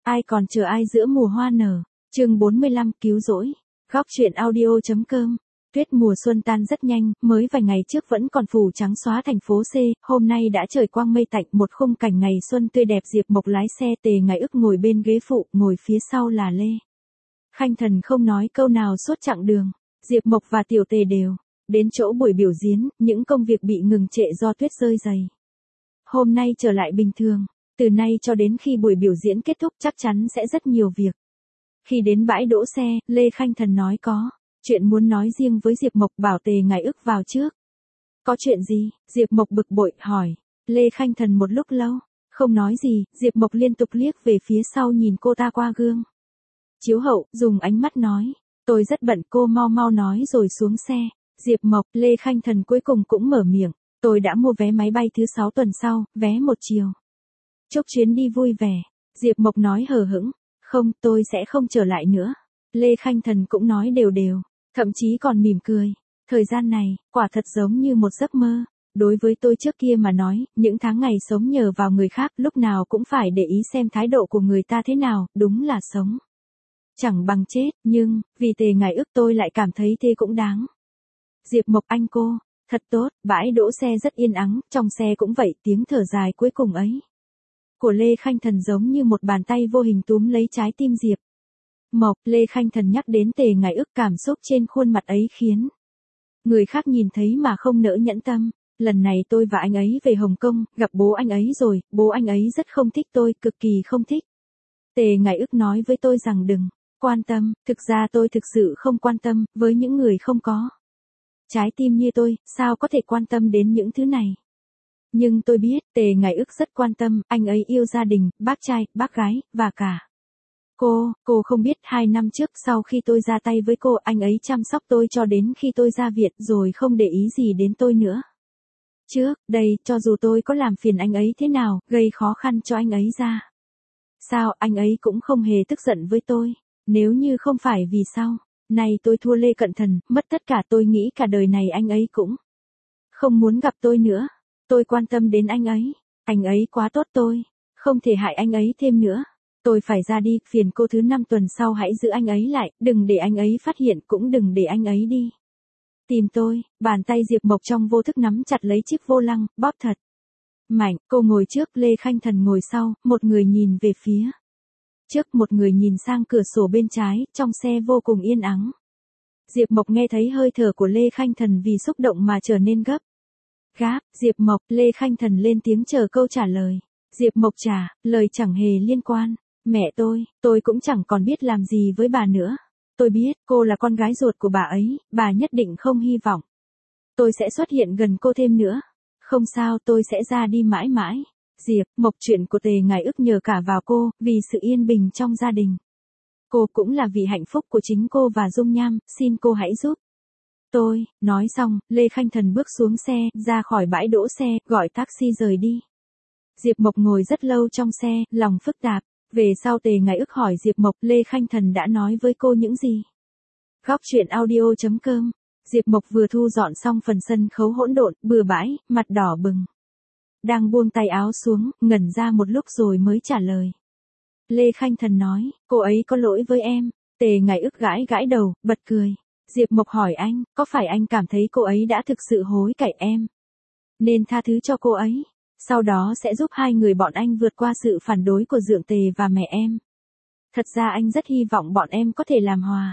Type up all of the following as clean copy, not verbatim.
Ai còn chờ ai giữa mùa hoa nở. Chương 45 cứu rỗi. Góc truyện audio.com. Tuyết mùa xuân tan rất nhanh, mới vài ngày trước vẫn còn phủ trắng xóa thành phố C, hôm nay đã trời quang mây tạnh, một khung cảnh ngày xuân tươi đẹp. Diệp Mộc lái xe, Tề Ngải Ức ngồi bên ghế phụ, ngồi phía sau là Lê Khanh Thần không nói câu nào suốt chặng đường. Diệp Mộc và Tiểu Tề đều đến chỗ buổi biểu diễn, những công việc bị ngừng trệ do tuyết rơi dày. Hôm nay trở lại bình thường, từ nay cho đến khi buổi biểu diễn kết thúc chắc chắn sẽ rất nhiều việc. Khi đến bãi đỗ xe, Lê Khanh Thần nói có chuyện muốn nói riêng với Diệp Mộc, bảo Tề Ngải Ức vào trước. Có chuyện gì? Diệp Mộc bực bội hỏi. Lê Khanh Thần một lúc lâu không nói gì, Diệp Mộc liên tục liếc về phía sau nhìn cô ta qua gương chiếu hậu, dùng ánh mắt nói, tôi rất bận, cô mau mau nói rồi xuống xe. Diệp Mộc, Lê Khanh Thần cuối cùng cũng mở miệng, tôi đã mua vé máy bay thứ 6 tuần sau, vé một chiều. Chúc chuyến đi vui vẻ. Diệp Mộc nói hờ hững, không, tôi sẽ không trở lại nữa. Lê Khanh Thần cũng nói đều đều, thậm chí còn mỉm cười. Thời gian này, quả thật giống như một giấc mơ. Đối với tôi trước kia mà nói, những tháng ngày sống nhờ vào người khác, lúc nào cũng phải để ý xem thái độ của người ta thế nào, đúng là sống chẳng bằng chết, nhưng, vì Tề Ngải Ức tôi lại cảm thấy thế cũng đáng. Diệp Mộc anh cô, thật tốt, bãi đỗ xe rất yên ắng, trong xe cũng vậy, tiếng thở dài cuối cùng ấy của Lê Khanh Thần giống như một bàn tay vô hình túm lấy trái tim Diệp Mộc. Lê Khanh Thần nhắc đến Tề Ngải Ức, cảm xúc trên khuôn mặt ấy khiến người khác nhìn thấy mà không nỡ nhẫn tâm. Lần này tôi và anh ấy về Hồng Kông, gặp bố anh ấy rồi, bố anh ấy rất không thích tôi, cực kỳ không thích. Tề Ngải Ức nói với tôi rằng đừng quan tâm, thực ra tôi thực sự không quan tâm, với những người không có trái tim như tôi, sao có thể quan tâm đến những thứ này. Nhưng tôi biết, Tề Ngải Ức rất quan tâm, anh ấy yêu gia đình, bác trai, bác gái, và cả cô không biết 2 năm trước sau khi tôi ra tay với cô, anh ấy chăm sóc tôi cho đến khi tôi ra viện rồi không để ý gì đến tôi nữa. Trước đây, cho dù tôi có làm phiền anh ấy thế nào, gây khó khăn cho anh ấy ra sao, anh ấy cũng không hề tức giận với tôi. Nếu như không phải vì sao này tôi thua Lê Cận Thần, mất tất cả, tôi nghĩ cả đời này anh ấy cũng không muốn gặp tôi nữa. Tôi quan tâm đến anh ấy quá tốt, tôi không thể hại anh ấy thêm nữa. Tôi phải ra đi, phiền cô thứ 5 tuần sau hãy giữ anh ấy lại, đừng để anh ấy phát hiện, cũng đừng để anh ấy đi tìm tôi. Bàn tay Diệp Mộc trong vô thức nắm chặt lấy chiếc vô lăng, bóp thật mạnh. Cô ngồi trước, Lê Khanh Thần ngồi sau, một người nhìn về phía trước, một người nhìn sang cửa sổ bên trái, trong xe vô cùng yên ắng. Diệp Mộc nghe thấy hơi thở của Lê Khanh Thần vì xúc động mà trở nên gấp gáp. Diệp Mộc, Lê Khanh Thần lên tiếng chờ câu trả lời. Diệp Mộc trả lời chẳng hề liên quan. Mẹ tôi cũng chẳng còn biết làm gì với bà nữa. Tôi biết, cô là con gái ruột của bà ấy, bà nhất định không hy vọng tôi sẽ xuất hiện gần cô thêm nữa. Không sao, tôi sẽ ra đi mãi mãi. Diệp Mộc, chuyện của Tề Ngải Ức nhờ cả vào cô, vì sự yên bình trong gia đình. Cô cũng là vì hạnh phúc của chính cô và Dung Nham, xin cô hãy giúp tôi. Nói xong, Lê Khanh Thần bước xuống xe, ra khỏi bãi đỗ xe, gọi taxi rời đi. Diệp Mộc ngồi rất lâu trong xe, lòng phức tạp. Về sau Tề Ngải Ức hỏi Diệp Mộc, Lê Khanh Thần đã nói với cô những gì? Góc truyện audio.com. Diệp Mộc vừa thu dọn xong phần sân khấu hỗn độn, bừa bãi, mặt đỏ bừng. Đang buông tay áo xuống, ngẩn ra một lúc rồi mới trả lời. Lê Khanh Thần nói, cô ấy có lỗi với em. Tề Ngải Ức gãi gãi đầu, bật cười. Diệp Mộc hỏi anh, có phải anh cảm thấy cô ấy đã thực sự hối cải em nên tha thứ cho cô ấy, sau đó sẽ giúp hai người bọn anh vượt qua sự phản đối của Dượng Tề và mẹ em? Thật ra anh rất hy vọng bọn em có thể làm hòa.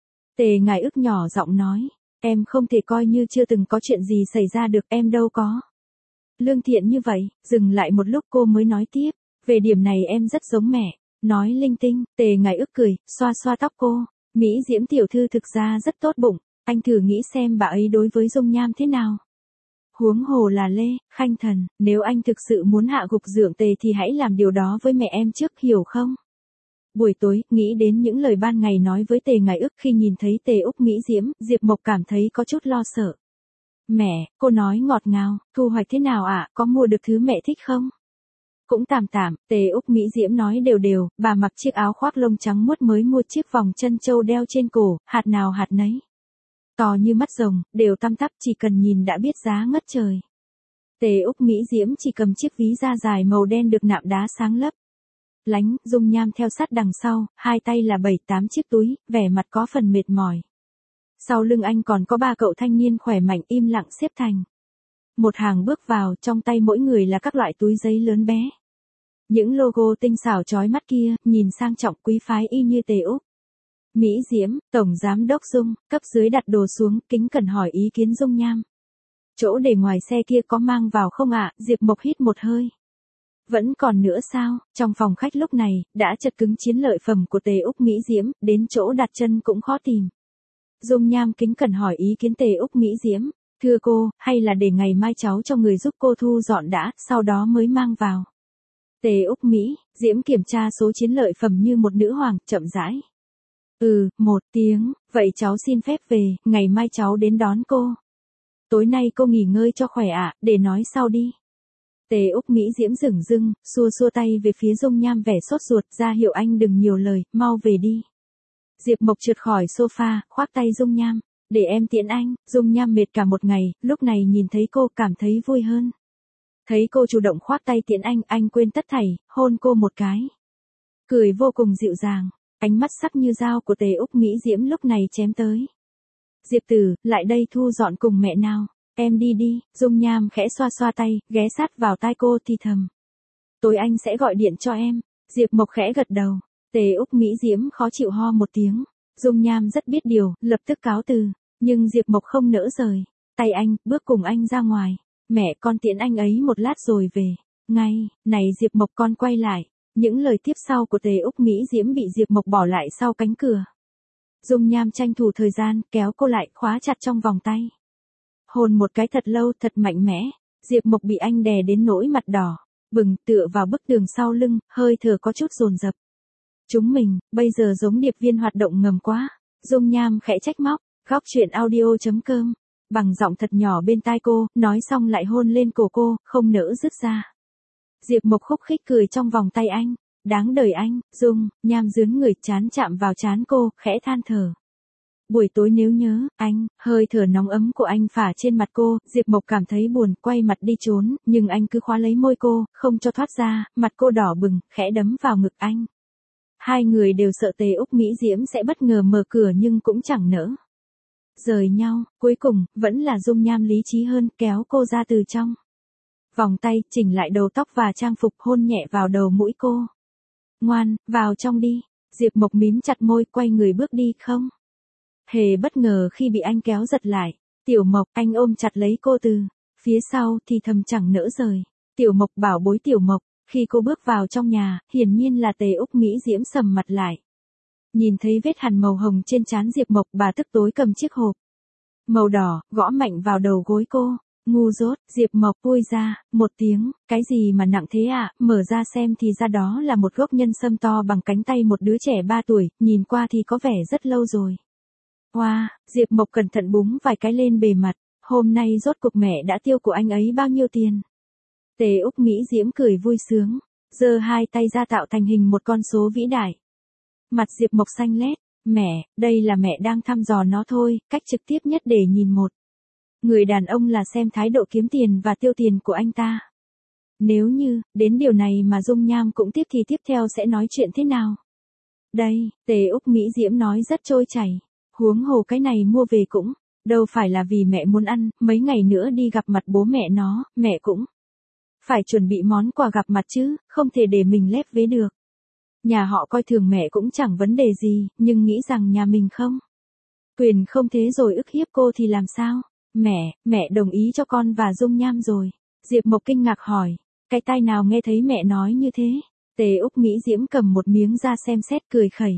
Tề Ngải Ức nhỏ giọng nói, em không thể coi như chưa từng có chuyện gì xảy ra được, em đâu có lương thiện như vậy. Dừng lại một lúc cô mới nói tiếp, về điểm này em rất giống mẹ. Nói linh tinh. Tề Ngải Ức cười, xoa xoa tóc cô. Mỹ Diễm tiểu thư thực ra rất tốt bụng, anh thử nghĩ xem bà ấy đối với Dung Nham thế nào. Huống hồ là Lê Khanh Thần, nếu anh thực sự muốn hạ gục Dượng Tề thì hãy làm điều đó với mẹ em trước, hiểu không? Buổi tối, nghĩ đến những lời ban ngày nói với Tề Ngải Ức, khi nhìn thấy Tề Úc Mỹ Diễm, Diệp Mộc cảm thấy có chút lo sợ. Mẹ, cô nói ngọt ngào, thu hoạch thế nào ạ, có mua được thứ mẹ thích không? Cũng tạm tạm. Tề Úc Mỹ Diễm nói đều đều, bà mặc chiếc áo khoác lông trắng muốt, mới mua chiếc vòng chân châu đeo trên cổ, hạt nào hạt nấy to như mắt rồng, đều tăm tắp, chỉ cần nhìn đã biết giá ngất trời. Tề Úc Mỹ Diễm chỉ cầm chiếc ví da dài màu đen được nạm đá sáng lấp. Lánh, Dung Nham theo sát đằng sau, hai tay là 7-8 chiếc túi, vẻ mặt có phần mệt mỏi. Sau lưng anh còn có 3 cậu thanh niên khỏe mạnh im lặng xếp thành một hàng bước vào, trong tay mỗi người là các loại túi giấy lớn bé. Những logo tinh xảo chói mắt kia, nhìn sang trọng quý phái y như Tề Úc Mỹ Diễm, Tổng Giám đốc Dung, cấp dưới đặt đồ xuống, kính cẩn hỏi ý kiến Dung Nham. Chỗ để ngoài xe kia có mang vào không ạ? Diệp Mộc hít một hơi. Vẫn còn nữa sao? Trong phòng khách lúc này, đã chật cứng chiến lợi phẩm của Tề Úc Mỹ Diễm, đến chỗ đặt chân cũng khó tìm. Dung Nham kính cẩn hỏi ý kiến Tề Úc Mỹ Diễm. Thưa cô, hay là để ngày mai cháu cho người giúp cô thu dọn đã, sau đó mới mang vào. Tề Úc Mỹ Diễm kiểm tra số chiến lợi phẩm như một nữ hoàng, chậm rãi. 1 tiếng, vậy cháu xin phép về, ngày mai cháu đến đón cô. Tối nay cô nghỉ ngơi cho khỏe ạ, để nói sau đi. Tề Úc Mỹ Diễm dửng dưng, xua xua tay về phía Dung Nham vẻ sốt ruột, ra hiệu anh đừng nhiều lời, mau về đi. Diệp Mộc trượt khỏi sofa, khoác tay Dung Nham. Để em tiễn anh. Dung Nham mệt cả một ngày, lúc này nhìn thấy cô cảm thấy vui hơn. Thấy cô chủ động khoác tay tiễn anh quên tất thảy, hôn cô một cái. Cười vô cùng dịu dàng, ánh mắt sắc như dao của Tề Úc Mỹ Diễm lúc này chém tới. Diệp Tử, lại đây thu dọn cùng mẹ nào. Em đi đi. Dung Nham khẽ xoa xoa tay, ghé sát vào tai cô thì thầm. Tối anh sẽ gọi điện cho em. Diệp Mộc khẽ gật đầu. Tề Úc Mỹ Diễm khó chịu ho một tiếng. Dung Nham rất biết điều, lập tức cáo từ. Nhưng Diệp Mộc không nỡ rời tay anh, bước cùng anh ra ngoài. Mẹ con tiễn anh ấy một lát rồi về. Ngay, này Diệp Mộc con quay lại. Những lời tiếp sau của Tề Úc Mỹ Diễm bị Diệp Mộc bỏ lại sau cánh cửa. Dung Nham tranh thủ thời gian, kéo cô lại, khóa chặt trong vòng tay. Hôn một cái thật lâu, thật mạnh mẽ. Diệp Mộc bị anh đè đến nỗi mặt đỏ, bừng, tựa vào bức tường sau lưng, hơi thở có chút dồn dập. Chúng mình, bây giờ giống điệp viên hoạt động ngầm quá. Dung Nham khẽ trách móc. Góc truyện audio.com, bằng giọng thật nhỏ bên tai cô, nói xong lại hôn lên cổ cô, không nỡ dứt ra. Diệp Mộc khúc khích cười trong vòng tay anh. Đáng đời anh. Dung Nham dướn người chán chạm vào trán cô, khẽ than thở. Buổi tối nếu nhớ, anh, hơi thở nóng ấm của anh phả trên mặt cô, Diệp Mộc cảm thấy buồn, quay mặt đi trốn, nhưng anh cứ khóa lấy môi cô, không cho thoát ra, mặt cô đỏ bừng, khẽ đấm vào ngực anh. Hai người đều sợ Tề Úc Mỹ Diễm sẽ bất ngờ mở cửa nhưng cũng chẳng nỡ rời nhau, cuối cùng, vẫn là Dung Nham lý trí hơn, kéo cô ra từ trong vòng tay, chỉnh lại đầu tóc và trang phục, hôn nhẹ vào đầu mũi cô. Ngoan, vào trong đi. Diệp Mộc mím chặt môi, quay người bước đi, không hề bất ngờ khi bị anh kéo giật lại. Tiểu Mộc, anh ôm chặt lấy cô từ phía sau, thì thầm chẳng nỡ rời. Tiểu Mộc bảo bối Tiểu Mộc. Khi cô bước vào trong nhà, hiển nhiên là Tề Úc Mỹ Diễm sầm mặt lại. Nhìn thấy vết hằn màu hồng trên trán Diệp Mộc, bà tức tối cầm chiếc hộp màu đỏ, gõ mạnh vào đầu gối cô. Ngu dốt. Diệp Mộc ui ra một tiếng, cái gì mà nặng thế ạ? Mở ra xem thì ra đó là một gốc nhân sâm to bằng cánh tay một đứa trẻ 3 tuổi, nhìn qua thì có vẻ rất lâu rồi. Wow, Diệp Mộc cẩn thận búng vài cái lên bề mặt. Hôm nay rốt cuộc mẹ đã tiêu của anh ấy bao nhiêu tiền? Tề Úc Mỹ Diễm cười vui sướng, giơ hai tay ra tạo thành hình một con số vĩ đại. Mặt Diệp Mộc xanh lét. Mẹ, đây là mẹ đang thăm dò nó thôi, cách trực tiếp nhất để nhìn một người đàn ông là xem thái độ kiếm tiền và tiêu tiền của anh ta. Nếu như, đến điều này mà Dung Nham cũng tiếp thì tiếp theo sẽ nói chuyện thế nào? Đây, Tề Úc Mỹ Diễm nói rất trôi chảy. Huống hồ cái này mua về cũng, đâu phải là vì mẹ muốn ăn, mấy ngày nữa đi gặp mặt bố mẹ nó, mẹ cũng phải chuẩn bị món quà gặp mặt chứ, không thể để mình lép vế được. Nhà họ coi thường mẹ cũng chẳng vấn đề gì, nhưng nghĩ rằng nhà mình không quyền không thế rồi ức hiếp cô thì làm sao? Mẹ đồng ý cho con và Dung Nham rồi. Diệp Mộc kinh ngạc hỏi, cái tai nào nghe thấy mẹ nói như thế? Tề Úc Mỹ Diễm cầm một miếng ra xem xét, cười khẩy.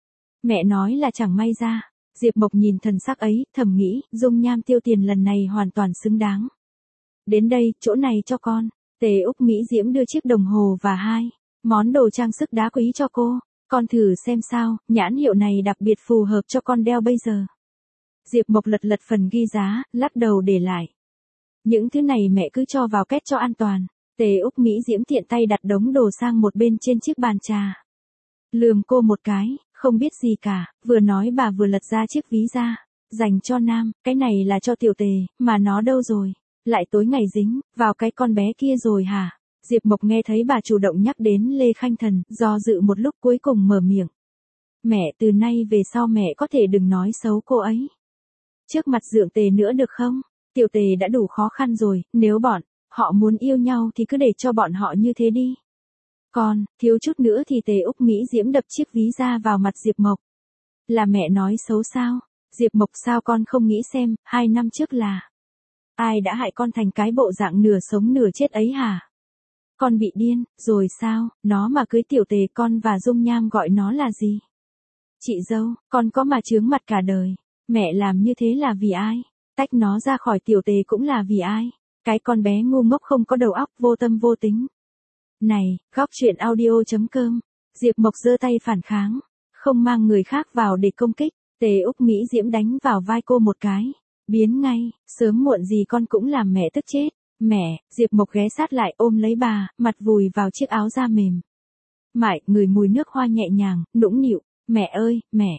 Mẹ nói là chẳng may ra. Diệp Mộc nhìn thần sắc ấy, thầm nghĩ, Dung Nham tiêu tiền lần này hoàn toàn xứng đáng. Đến đây, chỗ này cho con. Tề Úc Mỹ Diễm đưa chiếc đồng hồ và hai món đồ trang sức đá quý cho cô. Con thử xem sao, nhãn hiệu này đặc biệt phù hợp cho con đeo bây giờ. Diệp Mộc lật lật phần ghi giá, lắc đầu để lại. Những thứ này mẹ cứ cho vào két cho an toàn. Tề Úc Mỹ Diễm tiện tay đặt đống đồ sang một bên trên chiếc bàn trà. Lườm cô một cái, không biết gì cả, vừa nói bà vừa lật ra chiếc ví ra. Dành cho Nam, cái này là cho Tiểu Tề, mà nó đâu rồi? Lại tối ngày dính vào cái con bé kia rồi hả? Diệp Mộc nghe thấy bà chủ động nhắc đến Lê Khanh Thần, do dự một lúc cuối cùng mở miệng. Mẹ, từ nay về sau mẹ có thể đừng nói xấu cô ấy trước mặt Dượng Tề nữa được không? Tiểu Tề đã đủ khó khăn rồi, nếu bọn họ muốn yêu nhau thì cứ để cho bọn họ như thế đi. Còn, thiếu chút nữa thì Tề Úc Mỹ Diễm đập chiếc ví da vào mặt Diệp Mộc. Là mẹ nói xấu sao? Diệp Mộc, sao con không nghĩ xem, 2 năm trước là ai đã hại con thành cái bộ dạng nửa sống nửa chết ấy hả? Con bị điên, rồi sao, nó mà cưới Tiểu Tề con và Dung Nham gọi nó là gì? Chị dâu, con có mà chướng mặt cả đời. Mẹ làm như thế là vì ai? Tách nó ra khỏi Tiểu Tề cũng là vì ai? Cái con bé ngu ngốc không có đầu óc, vô tâm vô tính. Này, góc truyện audio.com. Diệp Mộc giơ tay phản kháng. Không mang người khác vào để công kích. Tề Úc Mỹ Diễm đánh vào vai cô một cái. Biến ngay, sớm muộn gì con cũng làm mẹ tức chết. Mẹ, Diệp Mộc ghé sát lại ôm lấy bà, mặt vùi vào chiếc áo da mềm. Mại, ngửi mùi nước hoa nhẹ nhàng, nũng nịu. Mẹ ơi,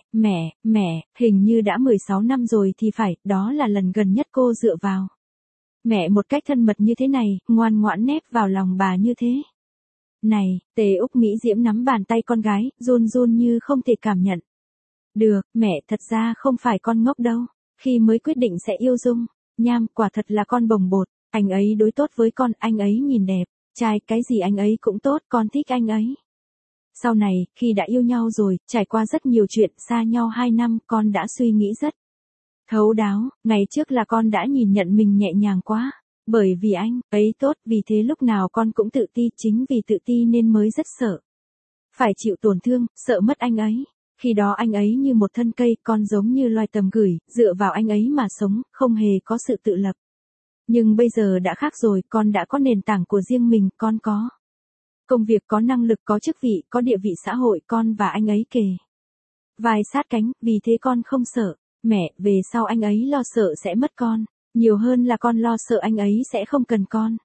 mẹ, hình như đã 16 năm rồi thì phải, đó là lần gần nhất cô dựa vào mẹ một cách thân mật như thế này, ngoan ngoãn nép vào lòng bà như thế. Này, Tề Úc Mỹ Diễm nắm bàn tay con gái, run run như không thể cảm nhận. Được, mẹ, thật ra không phải con ngốc đâu. Khi mới quyết định sẽ yêu Dung Nham, quả thật là con bồng bột. Anh ấy đối tốt với con, anh ấy nhìn đẹp, trai, cái gì anh ấy cũng tốt, con thích anh ấy. Sau này, khi đã yêu nhau rồi, trải qua rất nhiều chuyện, xa nhau 2 năm, con đã suy nghĩ rất thấu đáo. Ngày trước là con đã nhìn nhận mình nhẹ nhàng quá. Bởi vì anh ấy tốt, vì thế lúc nào con cũng tự ti, chính vì tự ti nên mới rất sợ phải chịu tổn thương, sợ mất anh ấy. Khi đó anh ấy như một thân cây, con giống như loài tầm gửi, dựa vào anh ấy mà sống, không hề có sự tự lập. Nhưng bây giờ đã khác rồi, con đã có nền tảng của riêng mình, con có công việc, có năng lực, có chức vị, có địa vị xã hội, con và anh ấy kề vai sát cánh, vì thế con không sợ. Mẹ, về sau anh ấy lo sợ sẽ mất con, nhiều hơn là con lo sợ anh ấy sẽ không cần con.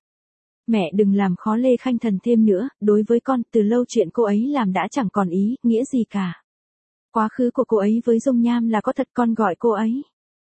Mẹ đừng làm khó Lê Khanh Thần thêm nữa, đối với con, từ lâu chuyện cô ấy làm đã chẳng còn ý nghĩa gì cả. Quá khứ của cô ấy với Dung Nham là có thật, con gọi cô ấy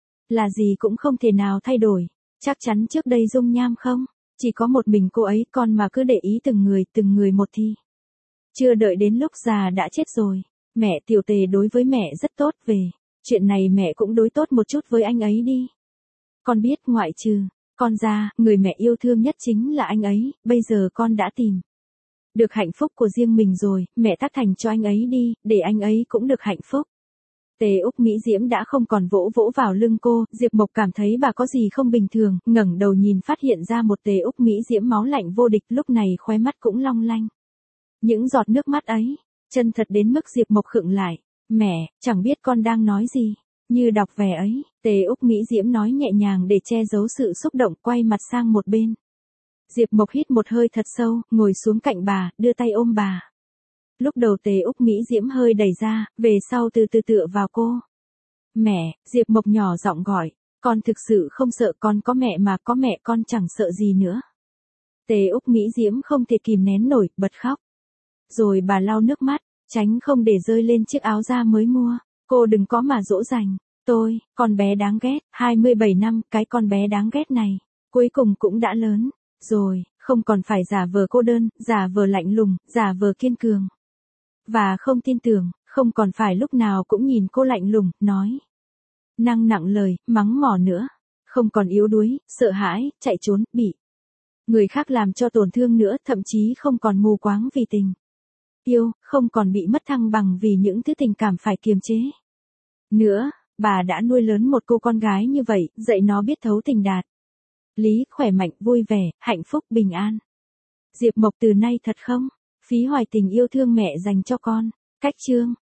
là gì cũng không thể nào thay đổi. Chắc chắn trước đây Dung Nham không, chỉ có một mình cô ấy, con mà cứ để ý từng người một thì chưa đợi đến lúc già đã chết rồi. Mẹ, Tiểu Tề đối với mẹ rất tốt, về chuyện này mẹ cũng đối tốt một chút với anh ấy đi. Con biết ngoại trừ con ra, người mẹ yêu thương nhất chính là anh ấy, bây giờ con đã tìm được hạnh phúc của riêng mình rồi, mẹ tác thành cho anh ấy đi, để anh ấy cũng được hạnh phúc. Tề Úc Mỹ Diễm đã không còn vỗ vỗ vào lưng cô, Diệp Mộc cảm thấy bà có gì không bình thường, ngẩng đầu nhìn phát hiện ra một Tề Úc Mỹ Diễm máu lạnh vô địch, lúc này khóe mắt cũng long lanh. Những giọt nước mắt ấy, chân thật đến mức Diệp Mộc khựng lại. Mẹ, chẳng biết con đang nói gì. Như đọc vẻ ấy, Tề Úc Mỹ Diễm nói nhẹ nhàng để che giấu sự xúc động, quay mặt sang một bên. Diệp Mộc hít một hơi thật sâu, ngồi xuống cạnh bà, đưa tay ôm bà. Lúc đầu Tề Úc Mỹ Diễm hơi đẩy ra, về sau từ từ tựa vào cô. Mẹ, Diệp Mộc nhỏ giọng gọi, con thực sự không sợ, con có mẹ mà, có mẹ con chẳng sợ gì nữa. Tề Úc Mỹ Diễm không thể kìm nén nổi, bật khóc. Rồi bà lau nước mắt, tránh không để rơi lên chiếc áo da mới mua. Cô đừng có mà dỗ dành tôi, con bé đáng ghét, 27 năm, cái con bé đáng ghét này, cuối cùng cũng đã lớn rồi, không còn phải giả vờ cô đơn, giả vờ lạnh lùng, giả vờ kiên cường và không tin tưởng, không còn phải lúc nào cũng nhìn cô lạnh lùng, nói năng nặng lời, mắng mỏ nữa, không còn yếu đuối, sợ hãi, chạy trốn, bị người khác làm cho tổn thương nữa, thậm chí không còn mù quáng vì tình yêu, không còn bị mất thăng bằng vì những thứ tình cảm phải kiềm chế nữa. Bà đã nuôi lớn một cô con gái như vậy, dạy nó biết thấu tình đạt lý, khỏe mạnh, vui vẻ, hạnh phúc, bình an. Diệp Mộc từ nay thật không phí hoài tình yêu thương mẹ dành cho con. Cách chương